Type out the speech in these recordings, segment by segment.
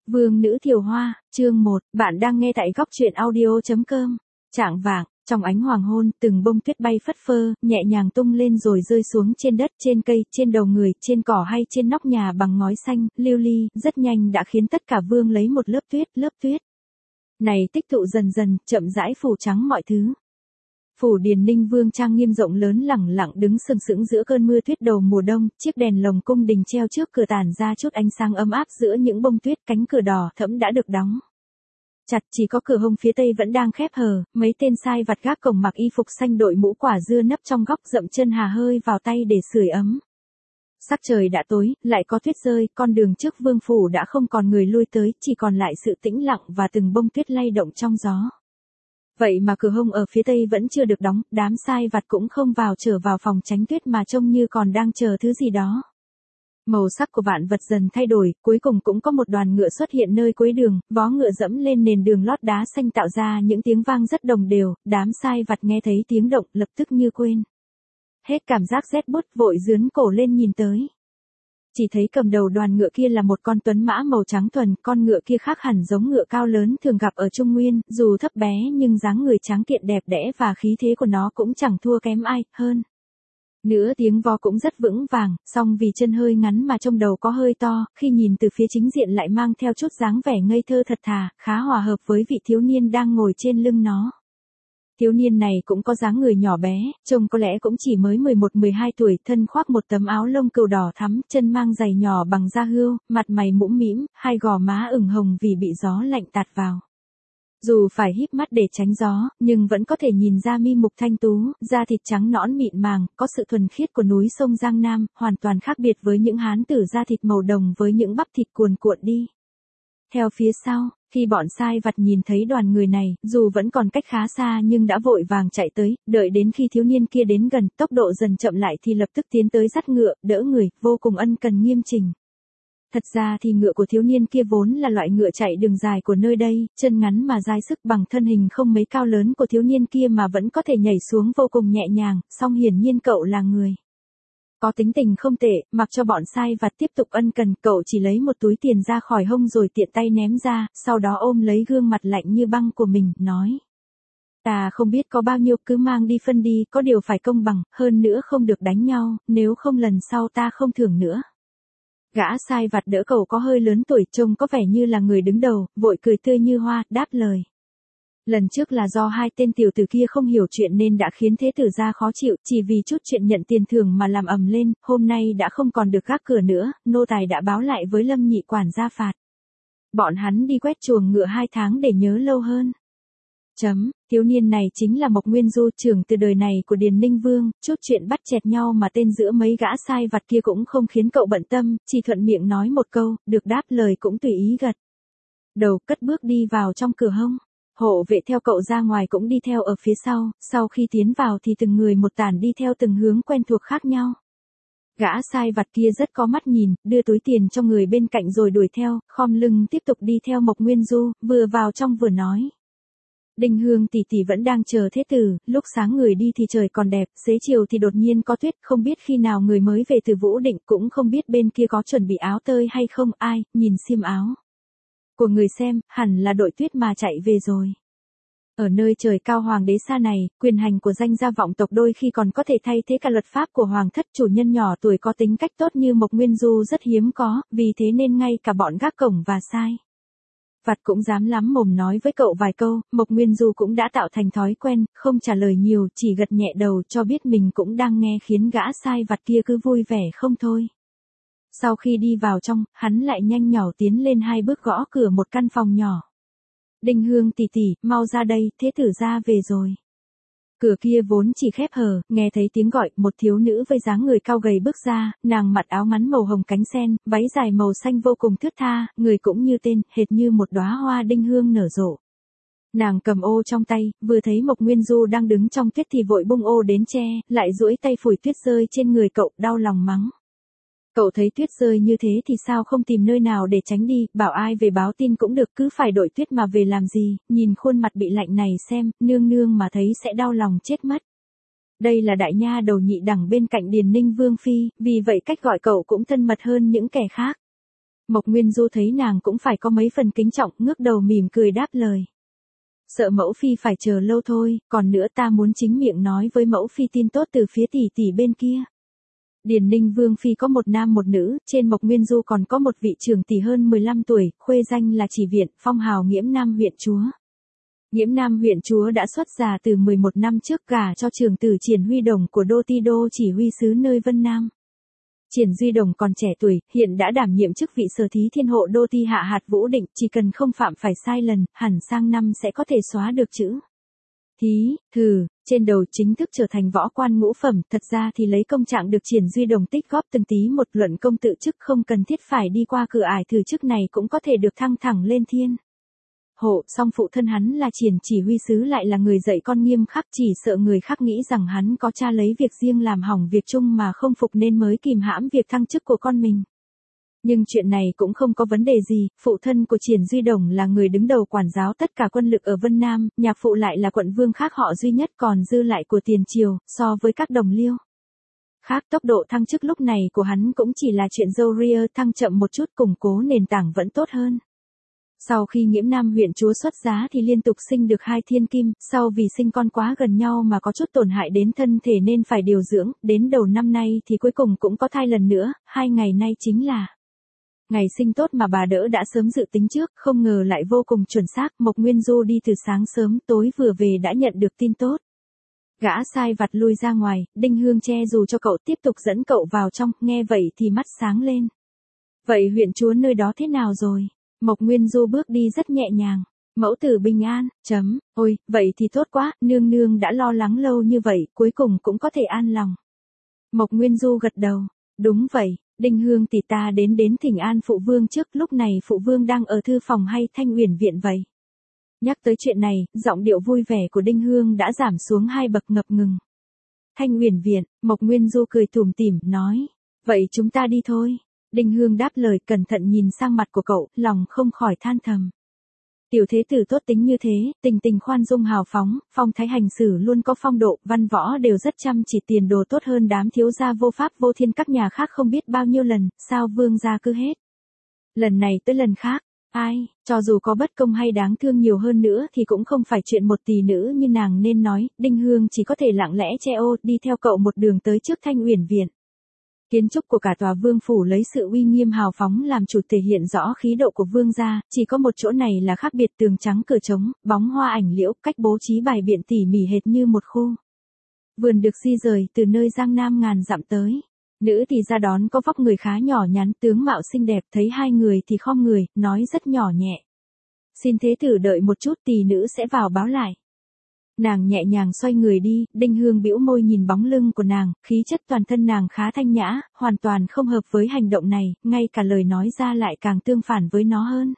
Vương nữ Thiều Hoa, chương 1, bạn đang nghe tại góc truyện audio.com. Chạng vạng, trong ánh hoàng hôn, từng bông tuyết bay phất phơ, nhẹ nhàng tung lên rồi rơi xuống trên đất, trên cây, trên đầu người, trên cỏ hay trên nóc nhà bằng ngói xanh, lưu ly, rất nhanh đã khiến tất cả vương lấy một lớp tuyết. Này tích tụ dần dần, chậm rãi phủ trắng mọi thứ. Phủ Điền Ninh Vương trang nghiêm rộng lớn lẳng lặng đứng sừng sững giữa cơn mưa tuyết đầu mùa đông, chiếc đèn lồng cung đình treo trước cửa tản ra chút ánh sáng ấm áp giữa những bông tuyết, cánh cửa đỏ thẫm đã được đóng chặt, chỉ có cửa hông phía tây vẫn đang khép hờ, mấy tên sai vặt gác cổng mặc y phục xanh đội mũ quả dưa nấp trong góc dậm chân hà hơi vào tay để sưởi ấm. Sắc trời đã tối, lại có tuyết rơi, con đường trước vương phủ đã không còn người lui tới, chỉ còn lại sự tĩnh lặng và từng bông tuyết lay động trong gió. Vậy mà cửa hông ở phía tây vẫn chưa được đóng, đám sai vặt cũng không trở vào phòng tránh tuyết mà trông như còn đang chờ thứ gì đó. Màu sắc của vạn vật dần thay đổi, cuối cùng cũng có một đoàn ngựa xuất hiện nơi cuối đường, vó ngựa dẫm lên nền đường lót đá xanh tạo ra những tiếng vang rất đồng đều, đám sai vặt nghe thấy tiếng động lập tức như quên hết cảm giác rét buốt, vội giương cổ lên nhìn tới. Chỉ thấy cầm đầu đoàn ngựa kia là một con tuấn mã màu trắng thuần, con ngựa kia khác hẳn giống ngựa cao lớn thường gặp ở Trung Nguyên, dù thấp bé nhưng dáng người tráng kiện đẹp đẽ và khí thế của nó cũng chẳng thua kém ai hơn. Nữa tiếng vó cũng rất vững vàng, song vì chân hơi ngắn mà trong đầu có hơi to, khi nhìn từ phía chính diện lại mang theo chút dáng vẻ ngây thơ thật thà, khá hòa hợp với vị thiếu niên đang ngồi trên lưng nó. Thiếu niên này cũng có dáng người nhỏ bé, trông có lẽ cũng chỉ mới 11-12 tuổi, thân khoác một tấm áo lông cừu đỏ thắm, chân mang giày nhỏ bằng da hươu, mặt mày mũm mĩm, hai gò má ửng hồng vì bị gió lạnh tạt vào. Dù phải híp mắt để tránh gió, nhưng vẫn có thể nhìn ra mi mục thanh tú, da thịt trắng nõn mịn màng, có sự thuần khiết của núi sông Giang Nam, hoàn toàn khác biệt với những hán tử da thịt màu đồng với những bắp thịt cuồn cuộn đi theo phía sau. Khi bọn sai vặt nhìn thấy đoàn người này, dù vẫn còn cách khá xa nhưng đã vội vàng chạy tới, đợi đến khi thiếu niên kia đến gần, tốc độ dần chậm lại thì lập tức tiến tới dắt ngựa, đỡ người, vô cùng ân cần nghiêm chỉnh. Thật ra thì ngựa của thiếu niên kia vốn là loại ngựa chạy đường dài của nơi đây, chân ngắn mà dai sức bằng thân hình không mấy cao lớn của thiếu niên kia mà vẫn có thể nhảy xuống vô cùng nhẹ nhàng, song hiển nhiên cậu là người có tính tình không tệ, mặc cho bọn sai vặt tiếp tục ân cần, cậu chỉ lấy một túi tiền ra khỏi hông rồi tiện tay ném ra, sau đó ôm lấy gương mặt lạnh như băng của mình, nói. Ta không biết có bao nhiêu, cứ mang đi phân đi, có điều phải công bằng, hơn nữa không được đánh nhau, nếu không lần sau ta không thưởng nữa. Gã sai vặt đỡ cậu có hơi lớn tuổi, trông có vẻ như là người đứng đầu, vội cười tươi như hoa, đáp lời. Lần trước là do hai tên tiểu tử kia không hiểu chuyện nên đã khiến thế tử gia khó chịu, chỉ vì chút chuyện nhận tiền thưởng mà làm ầm lên, hôm nay đã không còn được gác cửa nữa, nô tài đã báo lại với Lâm nhị quản gia phạt bọn hắn đi quét chuồng ngựa 2 tháng để nhớ lâu hơn. Thiếu niên này chính là Mộc Nguyên Du, trưởng từ đời này của Điền Ninh Vương, chút chuyện bắt chẹt nhau mà tên giữa mấy gã sai vặt kia cũng không khiến cậu bận tâm, chỉ thuận miệng nói một câu, được đáp lời cũng tùy ý gật đầu, cất bước đi vào trong cửa hông. Hộ vệ theo cậu ra ngoài cũng đi theo ở phía sau khi tiến vào thì từng người một tản đi theo từng hướng quen thuộc khác nhau. Gã sai vặt kia rất có mắt nhìn, đưa túi tiền cho người bên cạnh rồi đuổi theo, khom lưng tiếp tục đi theo Mộc Nguyên Du, vừa vào trong vừa nói. Đinh Hương tỷ tỷ vẫn đang chờ thế tử, lúc sáng người đi thì trời còn đẹp, xế chiều thì đột nhiên có tuyết, không biết khi nào người mới về từ Vũ Định, cũng không biết bên kia có chuẩn bị áo tơi hay không, ai, nhìn xiêm áo của người xem, hẳn là đội tuyết mà chạy về rồi. Ở nơi trời cao hoàng đế xa này, quyền hành của danh gia vọng tộc đôi khi còn có thể thay thế cả luật pháp của hoàng thất, chủ nhân nhỏ tuổi có tính cách tốt như Mộc Nguyên Du rất hiếm có, vì thế nên ngay cả bọn gác cổng và sai vặt cũng dám lắm mồm nói với cậu vài câu, Mộc Nguyên Du cũng đã tạo thành thói quen, không trả lời nhiều, chỉ gật nhẹ đầu cho biết mình cũng đang nghe, khiến gã sai vặt kia cứ vui vẻ không thôi. Sau khi đi vào trong, hắn lại nhanh nhỏ tiến lên 2 bước gõ cửa một căn phòng nhỏ. Đinh Hương tỷ tỷ, mau ra đây, thế tử gia về rồi. Cửa kia vốn chỉ khép hờ, nghe thấy tiếng gọi, một thiếu nữ với dáng người cao gầy bước ra, nàng mặc áo ngắn màu hồng cánh sen, váy dài màu xanh vô cùng thướt tha, người cũng như tên, hệt như một đóa hoa đinh hương nở rộ. Nàng cầm ô trong tay, vừa thấy Mộc Nguyên Du đang đứng trong tuyết thì vội bung ô đến che, lại duỗi tay phủi tuyết rơi trên người cậu, đau lòng mắng. Cậu thấy tuyết rơi như thế thì sao không tìm nơi nào để tránh đi, bảo ai về báo tin cũng được, cứ phải đội tuyết mà về làm gì, nhìn khuôn mặt bị lạnh này xem, nương nương mà thấy sẽ đau lòng chết mất. Đây là đại nha đầu nhị đẳng bên cạnh Điền Ninh Vương Phi, vì vậy cách gọi cậu cũng thân mật hơn những kẻ khác. Mộc Nguyên Du thấy nàng cũng phải có mấy phần kính trọng, ngước đầu mỉm cười đáp lời. Sợ mẫu phi phải chờ lâu thôi, còn nữa ta muốn chính miệng nói với mẫu phi tin tốt từ phía tỷ tỷ bên kia. Điền Ninh Vương phi có một nam một nữ, trên Mộc Nguyên Du còn có một vị trưởng tỷ hơn 15 tuổi, khuê danh là Chỉ Viện, phong hào Nghiễm Nam huyện chúa. Nghiễm Nam huyện chúa đã xuất gia từ 11 năm trước, gả cho trưởng tử Triển Huy Đồng của Đô Ti Đô chỉ huy sứ nơi Vân Nam. Triển Duy Đồng còn trẻ tuổi, hiện đã đảm nhiệm chức vị Sở Thí Thiên Hộ Đô Ti Hạ hạt Vũ Định, chỉ cần không phạm phải sai lần, hẳn sang năm sẽ có thể xóa được chữ thí, thử, trên đầu, chính thức trở thành võ quan ngũ phẩm. Thật ra thì lấy công trạng được Triển Duy Đồng tích góp từng tí một, luận công tự chức không cần thiết phải đi qua cửa ải thử chức này cũng có thể được thăng thẳng lên thiên hộ. Song phụ thân hắn là Triển chỉ huy sứ lại là người dạy con nghiêm khắc, chỉ sợ người khác nghĩ rằng hắn có cha lấy việc riêng làm hỏng việc chung mà không phục nên mới kìm hãm việc thăng chức của con mình. Nhưng chuyện này cũng không có vấn đề gì, phụ thân của Triển Duy Đồng là người đứng đầu quản giáo tất cả quân lực ở Vân Nam, nhạc phụ lại là quận vương khác họ duy nhất còn dư lại của tiền triều, so với các đồng liêu khác, tốc độ thăng chức lúc này của hắn cũng chỉ là chuyện dâu ria, thăng chậm một chút, củng cố nền tảng vẫn tốt hơn. Sau khi Nghiễm Nam huyện chúa xuất giá thì liên tục sinh được 2 thiên kim, sau vì sinh con quá gần nhau mà có chút tổn hại đến thân thể nên phải điều dưỡng, đến đầu năm nay thì cuối cùng cũng có thai lần nữa, 2 ngày nay chính là ngày sinh tốt mà bà đỡ đã sớm dự tính trước, không ngờ lại vô cùng chuẩn xác. Mộc Nguyên Du đi từ sáng sớm, tối vừa về đã nhận được tin tốt. Gã sai vặt lui ra ngoài, Đinh Hương che dù cho cậu tiếp tục dẫn cậu vào trong, nghe vậy thì mắt sáng lên. Vậy huyện chúa nơi đó thế nào rồi? Mộc Nguyên Du bước đi rất nhẹ nhàng. Mẫu tử bình an, ôi, vậy thì tốt quá, nương nương đã lo lắng lâu như vậy, cuối cùng cũng có thể an lòng. Mộc Nguyên Du gật đầu, đúng vậy, Đinh Hương tỷ ta đến thỉnh an phụ vương trước, lúc này phụ vương đang ở thư phòng hay Thanh Uyển viện vậy? Nhắc tới chuyện này, giọng điệu vui vẻ của Đinh Hương đã giảm xuống 2 bậc, ngập ngừng. Thanh Uyển viện, Mộc Nguyên Du cười tủm tỉm, nói, vậy chúng ta đi thôi. Đinh Hương đáp lời, cẩn thận nhìn sang mặt của cậu, lòng không khỏi than thầm. Tiểu thế tử tốt tính như thế, tình tình khoan dung hào phóng, phong thái hành xử luôn có phong độ, văn võ đều rất chăm chỉ, tiền đồ tốt hơn đám thiếu gia vô pháp vô thiên các nhà khác không biết bao nhiêu lần, sao vương gia cứ hết lần này tới lần khác, ai, cho dù có bất công hay đáng thương nhiều hơn nữa thì cũng không phải chuyện một tỷ nữ như nàng nên nói. Đinh Hương chỉ có thể lặng lẽ che ô, đi theo cậu một đường tới trước Thanh Uyển viện. Kiến trúc của cả tòa vương phủ lấy sự uy nghiêm hào phóng làm chủ, thể hiện rõ khí độ của vương gia, chỉ có một chỗ này là khác biệt, tường trắng cửa trống, bóng hoa ảnh liễu, cách bố trí bài biện tỉ mỉ hệt như một khu vườn được di rời từ nơi giang nam ngàn dặm tới. Nữ thì ra đón có vóc người khá nhỏ nhắn, tướng mạo xinh đẹp, thấy hai người thì khom người, nói rất nhỏ nhẹ. Xin thế tử đợi một chút, tỷ nữ sẽ vào báo lại. Nàng nhẹ nhàng xoay người đi, Đinh Hương bĩu môi nhìn bóng lưng của nàng, khí chất toàn thân nàng khá thanh nhã, hoàn toàn không hợp với hành động này, ngay cả lời nói ra lại càng tương phản với nó hơn.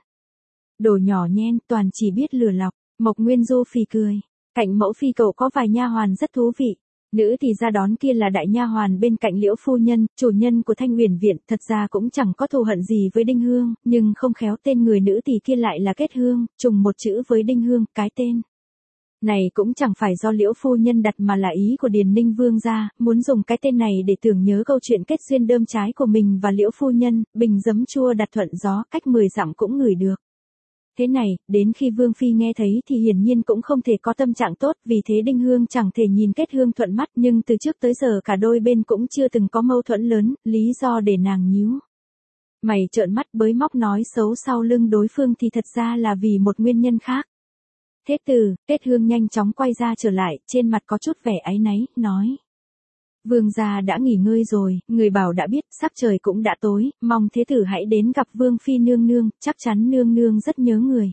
Đồ nhỏ nhen, toàn chỉ biết lừa lọc. Mộc Nguyên Du phì cười. Cạnh mẫu phi cậu có vài nha hoàn rất thú vị. Nữ thì ra đón kia là đại nha hoàn bên cạnh Liễu phu nhân, chủ nhân của Thanh Uyển viện, thật ra cũng chẳng có thù hận gì với Đinh Hương, nhưng không khéo tên người nữ thì kia lại là Kết Hương, trùng một chữ với Đinh Hương, cái tên này cũng chẳng phải do Liễu phu nhân đặt mà là ý của Điền Ninh Vương gia, muốn dùng cái tên này để tưởng nhớ câu chuyện kết duyên đơm trái của mình và Liễu phu nhân, bình giấm chua đặt thuận gió, cách 10 dặm cũng ngửi được. Thế này, đến khi Vương phi nghe thấy thì hiển nhiên cũng không thể có tâm trạng tốt, vì thế Đinh Hương chẳng thể nhìn Kết Hương thuận mắt, nhưng từ trước tới giờ cả đôi bên cũng chưa từng có mâu thuẫn lớn, lý do để nàng nhíu mày trợn mắt bới móc nói xấu sau lưng đối phương thì thật ra là vì một nguyên nhân khác. Thế tử, Kết Hương nhanh chóng quay ra trở lại, trên mặt có chút vẻ áy náy, nói. Vương gia đã nghỉ ngơi rồi, người bảo đã biết, sắc trời cũng đã tối, mong thế tử hãy đến gặp Vương phi nương nương, chắc chắn nương nương rất nhớ người.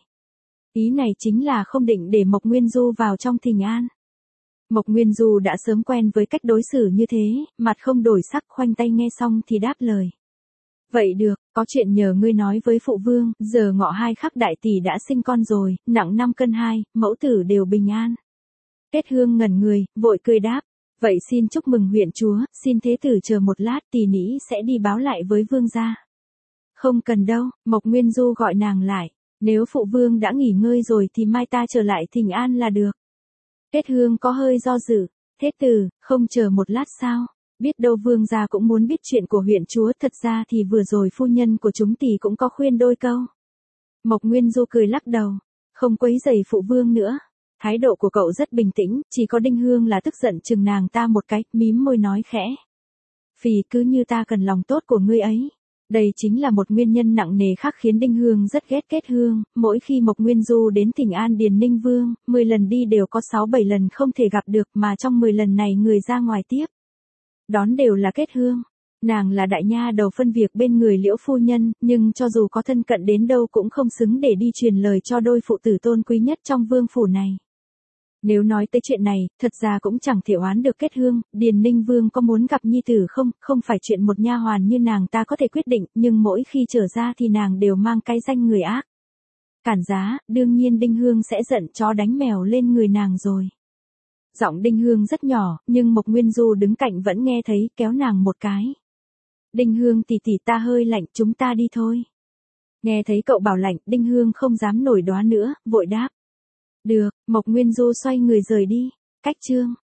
Ý này chính là không định để Mộc Nguyên Du vào trong thỉnh an. Mộc Nguyên Du đã sớm quen với cách đối xử như thế, mặt không đổi sắc, khoanh tay nghe xong thì đáp lời. Vậy được, có chuyện nhờ ngươi nói với phụ vương, giờ Ngọ 2 khắc đại tỷ đã sinh con rồi, nặng 5 cân 2, mẫu tử đều bình an. Kết Hương ngẩn người, vội cười đáp. Vậy xin chúc mừng huyện chúa, xin thế tử chờ một lát, tỷ nĩ sẽ đi báo lại với vương gia. Không cần đâu, Mộc Nguyên Du gọi nàng lại. Nếu phụ vương đã nghỉ ngơi rồi thì mai ta trở lại thỉnh an là được. Kết Hương có hơi do dự. Thế tử, không chờ một lát sao? Biết đâu Vương gia cũng muốn biết chuyện của huyện chúa, thật ra thì vừa rồi phu nhân của chúng tỷ cũng có khuyên đôi câu. Mộc Nguyên Du cười lắc đầu, không quấy rầy phụ vương nữa. Thái độ của cậu rất bình tĩnh, chỉ có Đinh Hương là tức giận chừng nàng ta một cái, mím môi nói khẽ. Phì, cứ như ta cần lòng tốt của ngươi ấy. Đây chính là một nguyên nhân nặng nề khác khiến Đinh Hương rất ghét Kết Hương, mỗi khi Mộc Nguyên Du đến Thỉnh An Điền Ninh Vương, 10 lần đi đều có 6-7 lần không thể gặp được, mà trong 10 lần này người ra ngoài tiếp đón đều là Kết Hương. Nàng là đại nha đầu phân việc bên người Liễu phu nhân, nhưng cho dù có thân cận đến đâu cũng không xứng để đi truyền lời cho đôi phụ tử tôn quý nhất trong vương phủ này. Nếu nói tới chuyện này, thật ra cũng chẳng thể oán được Kết Hương, Điền Ninh Vương có muốn gặp nhi tử không, không phải chuyện một nha hoàn như nàng ta có thể quyết định, nhưng mỗi khi trở ra thì nàng đều mang cái danh người ác. Cản giá, đương nhiên Đinh Hương sẽ giận chó đánh mèo lên người nàng rồi. Giọng Đinh Hương rất nhỏ, nhưng Mộc Nguyên Du đứng cạnh vẫn nghe thấy, kéo nàng một cái. Đinh Hương tỷ tỷ, ta hơi lạnh, chúng ta đi thôi. Nghe thấy cậu bảo lạnh, Đinh Hương không dám nổi đoá nữa, vội đáp. Được, Mộc Nguyên Du xoay người rời đi. Cách chương